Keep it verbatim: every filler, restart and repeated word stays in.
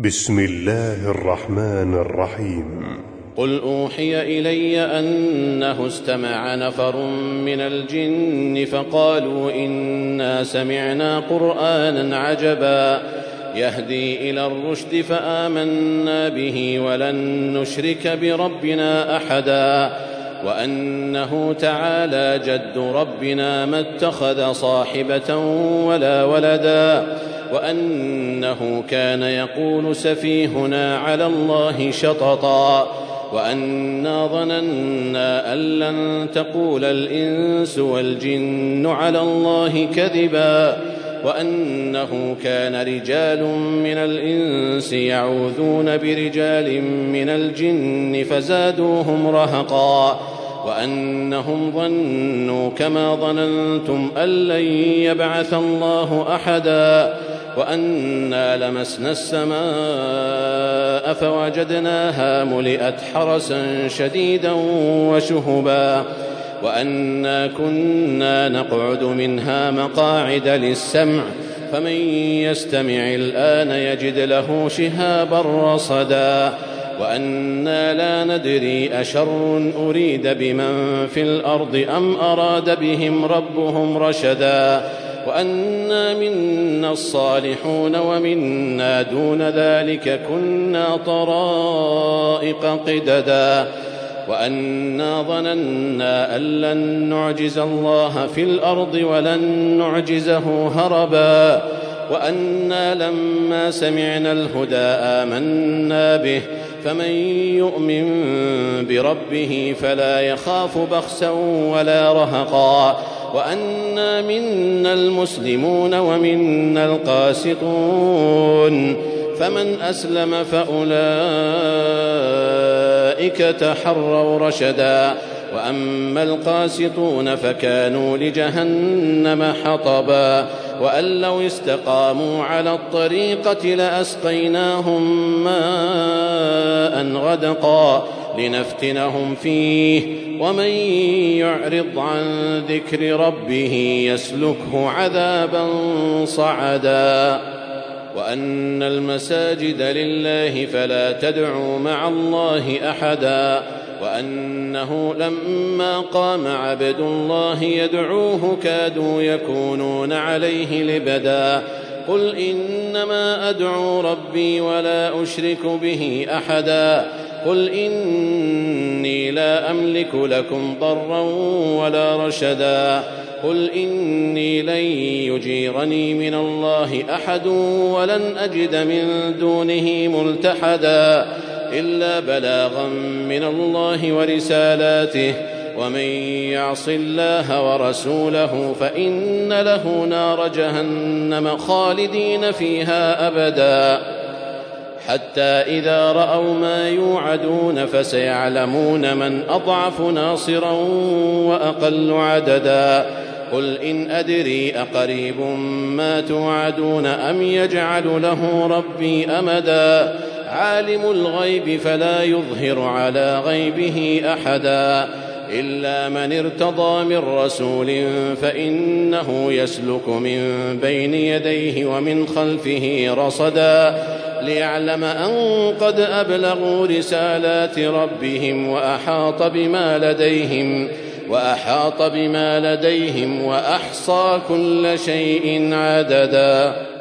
بسم الله الرحمن الرحيم. قل أوحي إلي أنه استمع نفر من الجن فقالوا إنا سمعنا قرآنا عجبا يهدي إلى الرشد فآمنا به ولن نشرك بربنا أحدا وأنه تعالى جد ربنا ما اتخذ صاحبة ولا ولدا وأنه كان يقول سفيهنا على الله شططا وأنا ظننا أن لن تقول الإنس والجن على الله كذبا وأنه كان رجال من الإنس يعوذون برجال من الجن فزادوهم رهقا وأنهم ظنوا كما ظننتم أن لن يبعث الله أحدا وأنا لمسنا السماء فوجدناها ملئت حرسا شديدا وشهبا وأنا كنا نقعد منها مقاعد للسمع فمن يستمع الآن يجد له شهابا رصدا وأنا لا ندري أشر أريد بمن في الأرض أم أراد بهم ربهم رشدا وأنا منا الصالحون ومنا دون ذلك كنا طرائق قددا وأنا ظننا أن لن نعجز الله في الأرض ولن نعجزه هربا وأنا لما سمعنا الهدى آمنا به فمن يؤمن بربه فلا يخاف بخسا ولا رهقا وأنا منا المسلمون ومنا القاسطون فمن أسلم فأولئك تحروا رشدا وأما القاسطون فكانوا لجهنم حطبا وأن لو استقاموا على الطريقة لأسقيناهم ماء غدقا لنفتنهم فيه ومن يعرض عن ذكر ربه يسلكه عذابا صعدا وأن المساجد لله فلا تدعوا مع الله أحدا وأنه لما قام عبد الله يدعوه كادوا يكونون عليه لبدا قل إنما أدعو ربي ولا أشرك به أحدا قل إني لا أملك لكم ضرا ولا رشدا قل إني لن يجيرني من الله أحد ولن أجد من دونه ملتحدا إلا بلاغا من الله ورسالاته ومن يعص الله ورسوله فإن له نار جهنم خالدين فيها أبدا حتى إذا رأوا ما يوعدون فسيعلمون من أضعف ناصرا وأقل عددا قل إن أدري أقريب ما توعدون أم يجعل له ربي أمدا عالم الغيب فلا يظهر على غيبه أحدا إلا من ارتضى من رسول فإنه يسلك من بين يديه ومن خلفه رصدا ليعلم أن قد أبلغوا رسالات ربهم وأحاط بما لديهم وأحاط بما لديهم وأحصى كل شيء عددا.